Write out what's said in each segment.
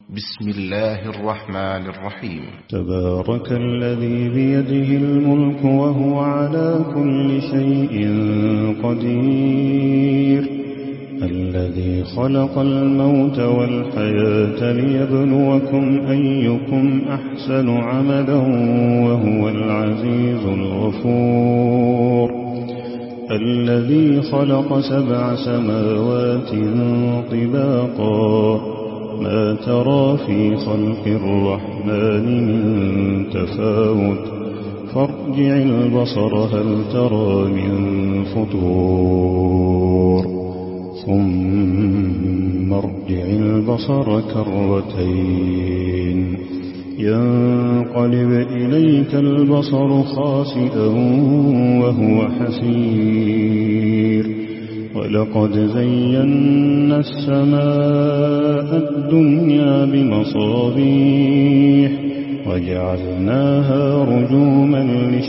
بسم الله الرحمن الرحيم. تبارك الذي بيده الملك وهو على كل شيء قدير، الذي خلق الموت والحياة ليبلوكم أيكم أحسن عملا وهو العزيز الغفور، الذي خلق 7 سماوات طباقا، ما ترى في خلق الرحمن من تفاوت، فارجع البصر هل ترى من فطور، ثم ارجع البصر كرتين ينقلب إليك البصر خاسئا وهو حسير، ولقد زينا السماء الدنيا بمصابيح وجعلناها رجوما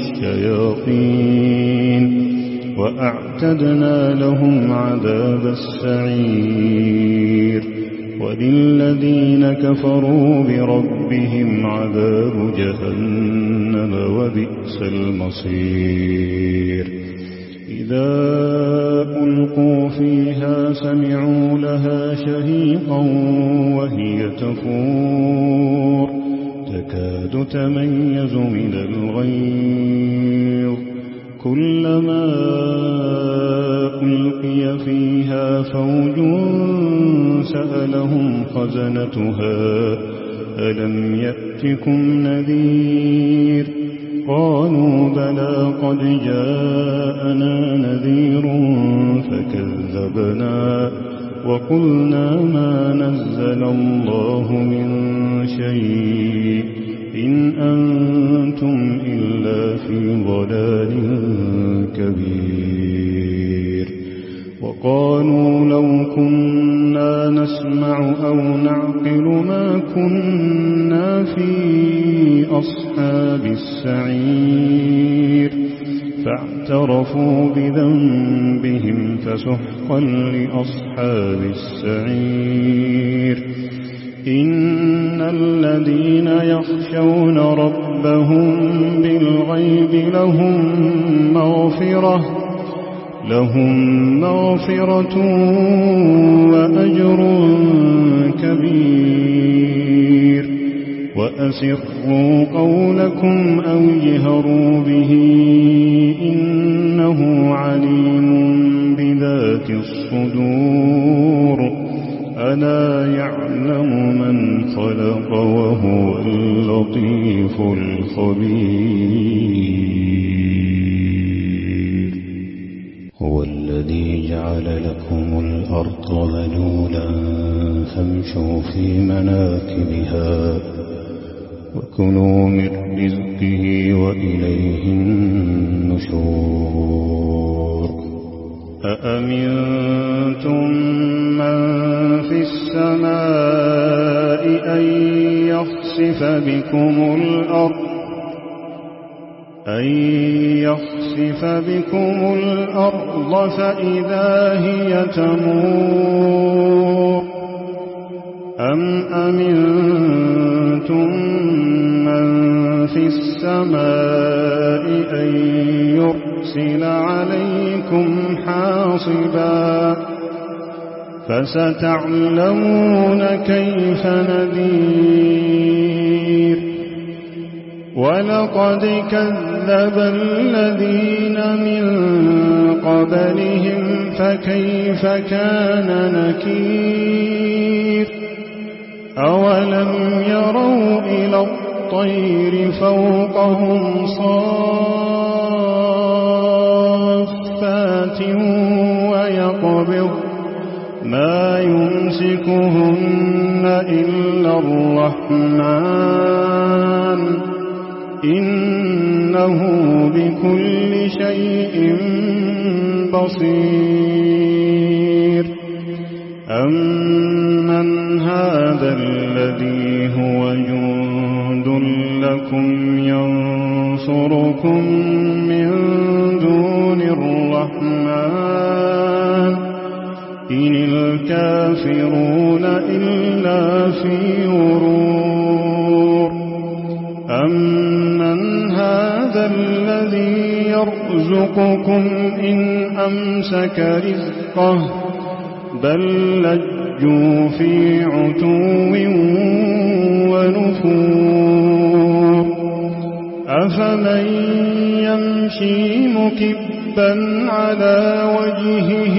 للشياطين، وأعتدنا لهم عذاب السعير، وللذين كفروا بربهم عذاب جهنم وبئس المصير. إذا ألقوا فيها سمعوا لها شهيقا وهي تفور، تكاد تميز من الغيظ، كلما ألقي فيها فوج سألهم خزنتها ألم يأتكم نذير، قالوا بلى قد جاءنا نذير فكذبنا وقلنا ما نزل الله من شيء إن أنتم إلا في ضلال كبير. وقالوا لو كنا نسمع أو نعقل ما كنا في أصحاب السعير، فاعترفوا بذنبهم فسحقا لأصحاب السعير. إن الذين يخشون ربهم بالغيب لهم مغفرة وأجر كبير. وأسروا قولكم أو جهروا به إنه عليم بذات الصدور، ألا يعلم من خلق وهو اللطيف الخبير. هو الذي جعل لكم الأرض ذلولا فامشوا في مناكبها وكلوا من رزقه وإليه النشور. أأمنتم من في السماء أن يخسف بكم الأرض فإذا هي تمور، أم أمنتم من في السماء أن يرسل عليكم حاصبا، فستعلمون كيف نذير. ولقد كذب الذين من قبلهم فكيف كان نكير. أولم يروا إلى الطير فوقهم صافات ويقبض ما يمسكهن إلا الرحمن إنه بكل شيء بصير. أمن هذا الذي هو جند لكم ينصركم من دون الرحمن إن الكافرون إلا لفي غرور أمن هذا الذي يرزقكم إن أمسك رزقه بل لجوا في عتو ونفور أفمن يمشي مكبا على وجهه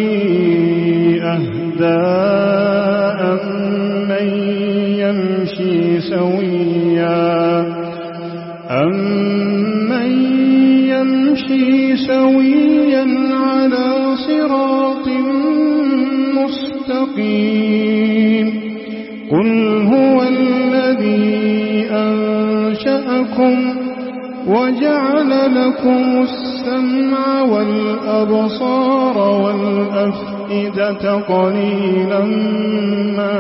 أهدى أمن يمشي سويا على صراط مستقيم قل هو الذي أنشأكم وجعل لكم السمع والأبصار والأفئدة قليلا ما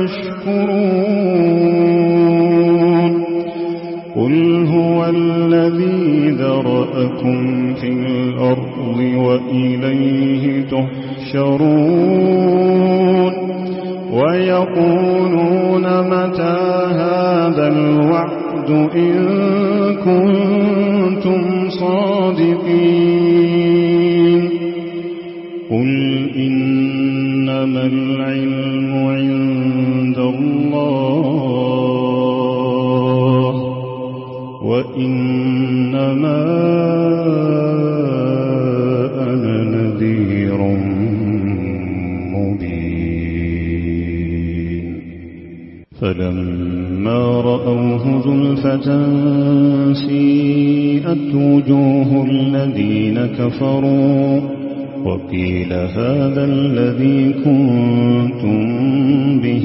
تشكرون قل هو الذي ذرأكم في الأرض وإليه تحشرون ويقولون متى هذا الوعد إن كنتم صادقين قل إنما العلم عند الله وإنما أنا نذير مبين فلما رأوه زلفة سيئت وجوه الذين كفروا وقيل هذا الذي كنتم به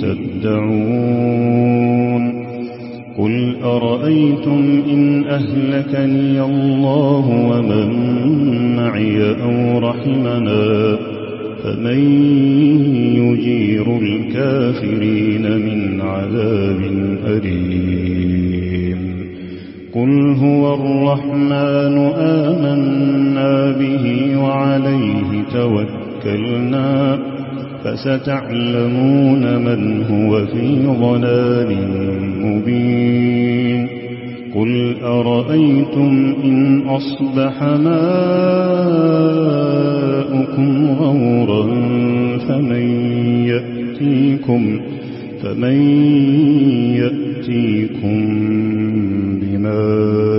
تدعون قل أرأيتم إن أهلكني الله ومن معي أو رحمنا فمن يجير الكافرين من عذاب أليم قل هو الرحمن آمنا به وعليه توكلنا فستعلمون من هو في ضلال مبين قل أرأيتم إن أصبح ماؤكم غورا فمن يأتيكم بماء